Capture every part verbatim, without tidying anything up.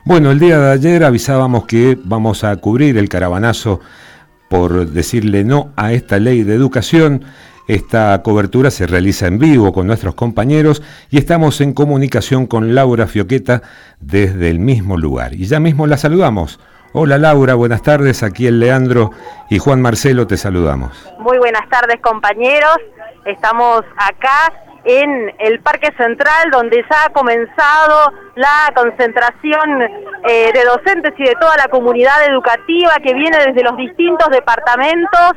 Bueno, el día de ayer avisábamos que vamos a cubrir el caravanazo por decirle no a esta ley de educación. Esta cobertura se realiza en vivo con nuestros compañeros y estamos en comunicación con Laura Fioqueta desde el mismo lugar. Y ya mismo la saludamos. Hola Laura, buenas tardes. Aquí el Leandro y Juan Marcelo te saludamos. Muy buenas tardes, compañeros. Estamos acá en el Parque Central, donde ya ha comenzado la concentración eh, de docentes y de toda la comunidad educativa que viene desde los distintos departamentos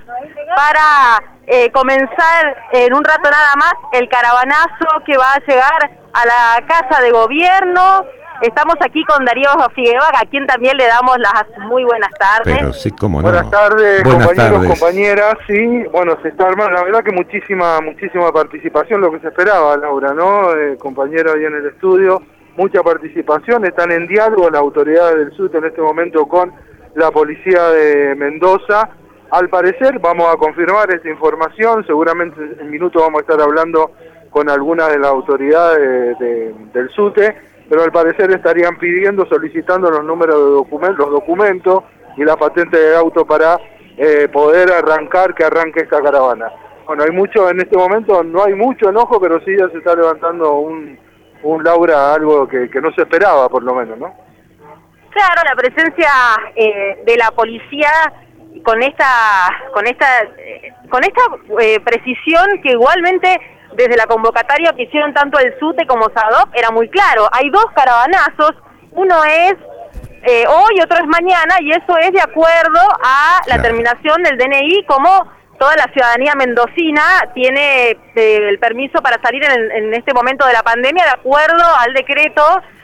para eh, comenzar en un rato nada más el caravanazo que va a llegar a la Casa de Gobierno. Estamos aquí con Darío Figueroa, a quien también le damos las muy buenas tardes. Pero sí, cómo no. Buenas tardes, buenas compañeros, tardes. compañeras. Sí, bueno, se está armando, la verdad que muchísima muchísima participación, lo que se esperaba, Laura, ¿no? Eh, compañero ahí en el estudio, mucha participación, están en diálogo las autoridades del sur en este momento con la policía de Mendoza. Al parecer, vamos a confirmar esta información, seguramente en minutos vamos a estar hablando con algunas de las autoridades de, de, del SUTE, pero al parecer estarían pidiendo, solicitando los números de documentos, los documentos y la patente de auto para eh, poder arrancar, que arranque esta caravana. Bueno, hay mucho en este momento, no hay mucho enojo, pero sí ya se está levantando un, un Laura, algo que, que no se esperaba por lo menos, ¿no? Claro, la presencia eh, de la policía con esta, con esta, eh, con esta eh, precisión que igualmente desde la convocatoria que hicieron tanto el SUTE como SADOC era muy claro. Hay dos caravanazos, uno es eh, hoy, otro es mañana, y eso es de acuerdo a la terminación del D N I, como toda la ciudadanía mendocina tiene eh, el permiso para salir en, en este momento de la pandemia, de acuerdo al decreto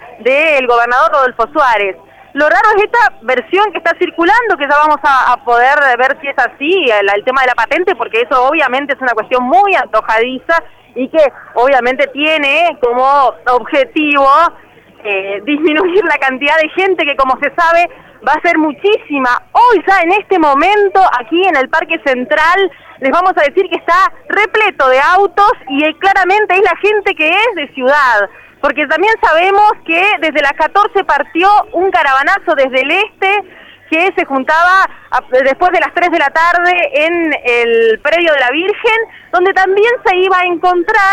del gobernador Rodolfo Suárez. Lo raro es esta versión que está circulando, que ya vamos a, a poder ver si es así, el, el tema de la patente, porque eso obviamente es una cuestión muy antojadiza y que obviamente tiene como objetivo eh, disminuir la cantidad de gente que, como se sabe, va a ser muchísima. Hoy ya en este momento, aquí en el Parque Central, les vamos a decir que está repleto de autos y eh, claramente es la gente que es de ciudad. Porque también sabemos que desde las catorce partió un caravanazo desde el este que se juntaba a, después de las tres de la tarde en el predio de la Virgen, donde también se iba a encontrar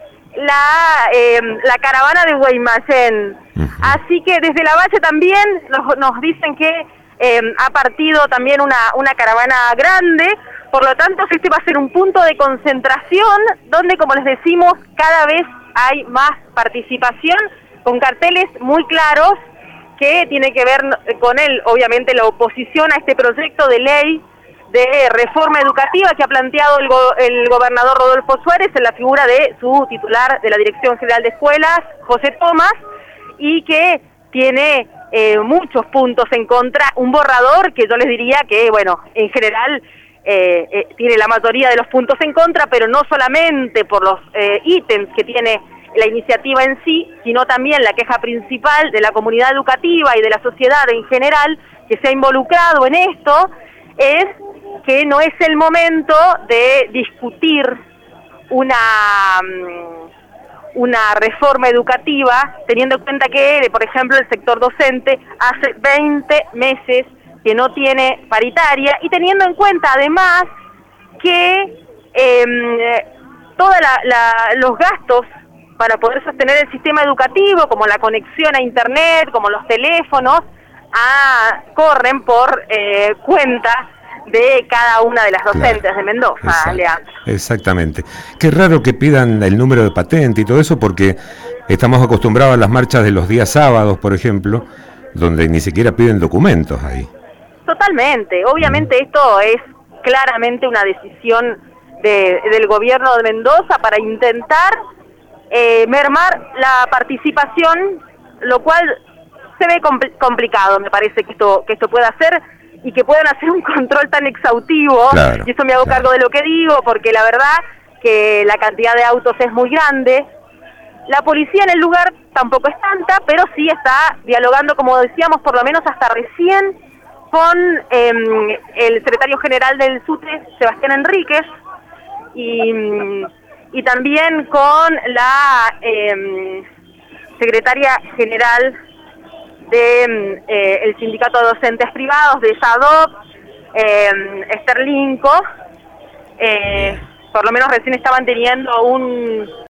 la, eh, la caravana de Guaymallén. Uh-huh. Así que desde la Valle también nos, nos dicen que eh, ha partido también una, una caravana grande. Por lo tanto, este va a ser un punto de concentración donde, como les decimos, cada vez hay más participación, con carteles muy claros que tiene que ver con él, obviamente, la oposición a este proyecto de ley de reforma educativa que ha planteado el, go el gobernador Rodolfo Suárez en la figura de su titular de la Dirección General de Escuelas, José Tomás, y que tiene eh, muchos puntos en contra, un borrador que yo les diría que, bueno, en general Eh, eh, tiene la mayoría de los puntos en contra, pero no solamente por los eh, ítems que tiene la iniciativa en sí, sino también la queja principal de la comunidad educativa y de la sociedad en general que se ha involucrado en esto, es que no es el momento de discutir una, una reforma educativa, teniendo en cuenta que, por ejemplo, el sector docente hace veinte meses que no tiene paritaria, y teniendo en cuenta además que eh, todos los gastos para poder sostener el sistema educativo, como la conexión a internet, como los teléfonos, ah, corren por eh, cuenta de cada una de las docentes, claro, de Mendoza, exacto, Leandro. Exactamente. Qué raro que pidan el número de patente y todo eso, porque estamos acostumbrados a las marchas de los días sábados, por ejemplo, donde ni siquiera piden documentos ahí. Totalmente, obviamente esto es claramente una decisión de, del gobierno de Mendoza para intentar eh, mermar la participación, lo cual se ve compl- complicado, me parece que esto que esto pueda hacer y que puedan hacer un control tan exhaustivo, claro, y eso me hago claro. cargo de lo que digo, porque la verdad que la cantidad de autos es muy grande. La policía en el lugar tampoco es tanta, pero sí está dialogando, como decíamos, por lo menos hasta recién, con eh, el secretario general del SUTE, Sebastián Enríquez, y, y también con la eh, secretaria general de eh, el Sindicato de Docentes Privados, de SADOP, eh, Esterlinco, eh, por lo menos recién estaban teniendo un